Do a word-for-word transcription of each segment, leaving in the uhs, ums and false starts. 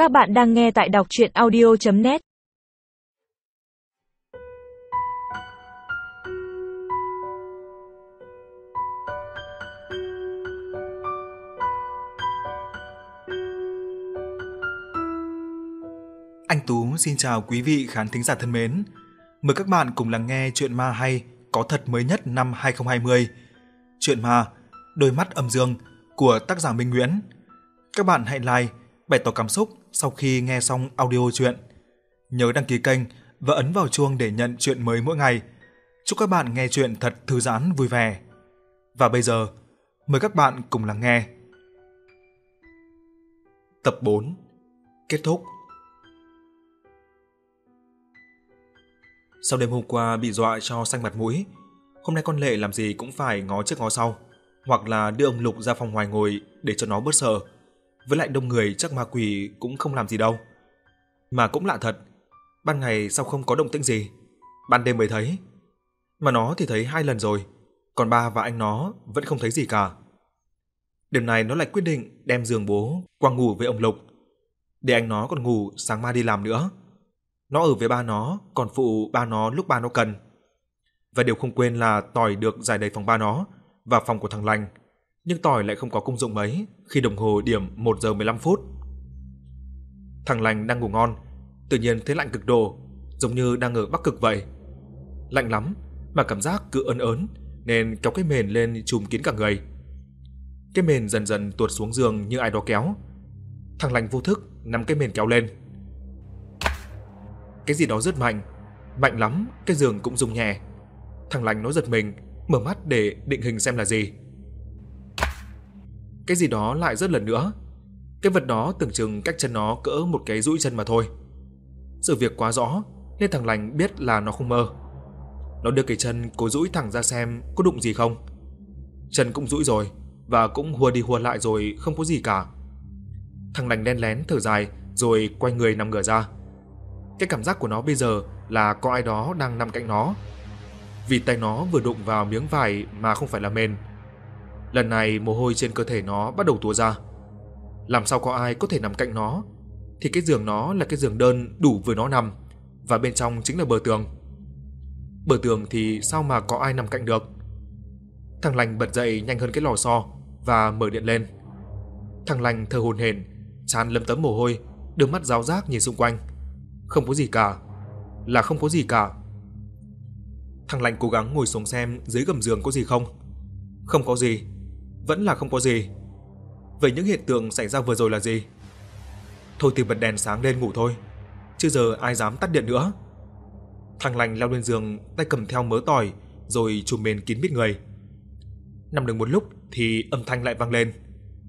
Các bạn đang nghe tại đọc truyện audio chấm net. Anh Tú xin chào quý vị khán thính giả thân mến. Mời các bạn cùng lắng nghe truyện ma hay có thật mới nhất năm hai không hai không. Truyện ma Đôi mắt âm dương của tác giả Minh Nguyễn. Các bạn hãy like, bày tỏ cảm xúc sau khi nghe xong audio truyện. Nhớ đăng ký kênh và ấn vào chuông để nhận truyện mới mỗi ngày. Chúc các bạn nghe truyện thật thư giãn vui vẻ. Và bây giờ, mời các bạn cùng lắng nghe. Tập bốn. Kết thúc. Sau đêm hôm qua bị dọa cho xanh mặt mũi, hôm nay con Lệ làm gì cũng phải ngó trước ngó sau, hoặc là đưa ông Lục ra phòng ngoài ngồi để cho nó bớt sợ. Với lại đông người chắc ma quỷ cũng không làm gì đâu. Mà cũng lạ thật, ban ngày sao không có động tĩnh gì, ban đêm mới thấy. Mà nó thì thấy hai lần rồi, còn ba và anh nó vẫn không thấy gì cả. Đêm nay nó lại quyết định đem giường bố qua ngủ với ông Lục, để anh nó còn ngủ sáng mai đi làm nữa. Nó ở với ba nó, còn phụ ba nó lúc ba nó cần. Và điều không quên là tỏi được giải đầy phòng ba nó và phòng của thằng Lành, nhưng tỏi lại không có công dụng mấy khi đồng hồ điểm một giờ mười lăm phút. Thằng Lành đang ngủ ngon, tự nhiên thấy lạnh cực độ, giống như đang ở Bắc Cực vậy. Lạnh lắm mà cảm giác cứ ớn ớn, nên kéo cái mền lên trùm kín cả người. Cái mền dần dần tuột xuống giường như ai đó kéo. Thằng Lành vô thức nắm cái mền kéo lên. Cái gì đó rất mạnh, mạnh lắm, cái giường cũng rung nhẹ. Thằng Lành nó giật mình, mở mắt để định hình xem là gì. Cái gì đó lại rớt lần nữa. Cái vật đó tưởng chừng cách chân nó cỡ một cái dũi chân mà thôi. Sự việc quá rõ nên thằng Lành biết là nó không mơ. Nó đưa cái chân cố dũi thẳng ra xem có đụng gì không. Chân cũng dũi rồi và cũng hùa đi hùa lại rồi, không có gì cả. Thằng Lành đen lén thở dài rồi quay người nằm ngửa ra. Cái cảm giác của nó bây giờ là có ai đó đang nằm cạnh nó, vì tay nó vừa đụng vào miếng vải mà không phải là mền. Lần này mồ hôi trên cơ thể nó bắt đầu túa ra. Làm sao có ai có thể nằm cạnh nó, thì cái giường nó là cái giường đơn đủ với nó nằm, và bên trong chính là bờ tường. Bờ tường thì sao mà có ai nằm cạnh được. Thằng Lành bật dậy nhanh hơn cái lò xo và mở điện lên. Thằng Lành thở hổn hển, trán lấm tấm mồ hôi, đôi mắt ráo rác nhìn xung quanh. Không có gì cả, là không có gì cả. Thằng Lành cố gắng ngồi xuống xem dưới gầm giường có gì không. Không có gì, vẫn là không có gì. Vậy những hiện tượng xảy ra vừa rồi là gì? Thôi thì bật đèn sáng lên ngủ thôi, chứ giờ ai dám tắt điện nữa. Thằng Lành leo lên giường, tay cầm theo mớ tỏi, rồi trùm mền kín mít người. Nằm được một lúc thì âm thanh lại vang lên.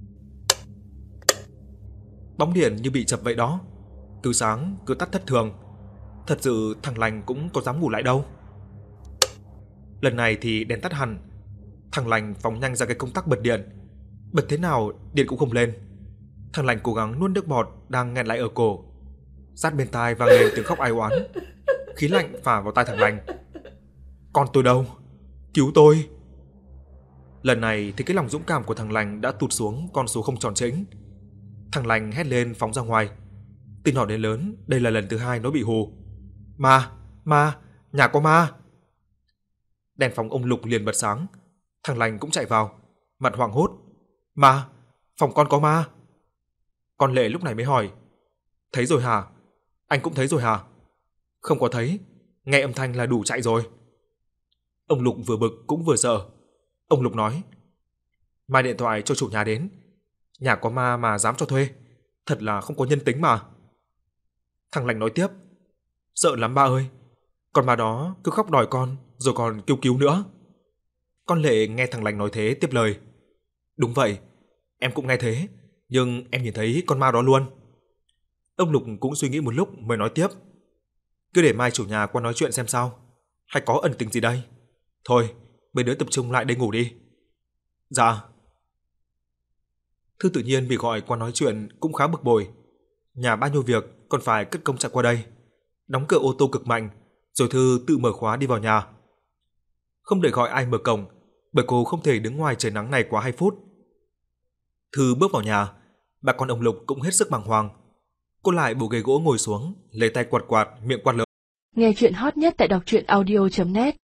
Bóng điện như bị chập vậy đó, cứ sáng cứ tắt thất thường. Thật sự thằng Lành cũng có dám ngủ lại đâu. Lần này thì đèn tắt hẳn. Thằng Lành phóng nhanh ra cái công tắc bật điện. Bật thế nào điện cũng không lên. Thằng Lành cố gắng nuốt nước bọt đang nghẹn lại ở cổ. Sát bên tai vang lên tiếng khóc ai oán. Khí lạnh phả vào tai thằng Lành. Con tôi đâu? Cứu tôi! Lần này thì cái lòng dũng cảm của thằng Lành đã tụt xuống con số không tròn chỉnh. Thằng Lành hét lên phóng ra ngoài. Từ nhỏ đến lớn, đây là lần thứ hai nó bị hù. Ma, ma, nhà có ma. Đèn phòng ông Lục liền bật sáng. Thằng Lành cũng chạy vào, mặt hoảng hốt. Ma, phòng con có ma. Con Lệ lúc này mới hỏi. Thấy rồi hả? Anh cũng thấy rồi hả? Không có thấy, nghe âm thanh là đủ chạy rồi. Ông Lục vừa bực cũng vừa sợ. Ông Lục nói. Mai điện thoại cho chủ nhà đến. Nhà có ma mà dám cho thuê, thật là không có nhân tính mà. Thằng Lành nói tiếp. Sợ lắm ba ơi, con ma đó cứ khóc đòi con rồi còn kêu cứu nữa. Con Lệ nghe thằng Lành nói thế tiếp lời. Đúng vậy, em cũng nghe thế, nhưng em nhìn thấy con ma đó luôn. Ông Lục cũng suy nghĩ một lúc mới nói tiếp. Cứ để mai chủ nhà qua nói chuyện xem sao, hay có ẩn tình gì đây. Thôi, mấy đứa tập trung lại đây ngủ đi. Dạ. Thư tự nhiên bị gọi qua nói chuyện cũng khá bực bội. Nhà bao nhiêu việc còn phải cất công chạy qua đây. Đóng cửa ô tô cực mạnh, rồi Thư tự mở khóa đi vào nhà. Không đợi gọi ai mở cổng, bởi cô không thể đứng ngoài trời nắng này quá hai phút. Thư bước vào nhà, bà con ông Lục cũng hết sức bàng hoàng. Cô lại bộ ghế gỗ ngồi xuống, lấy tay quạt quạt, miệng quát lớn. Nghe chuyện hot nhất tại đọc truyện audio chấm net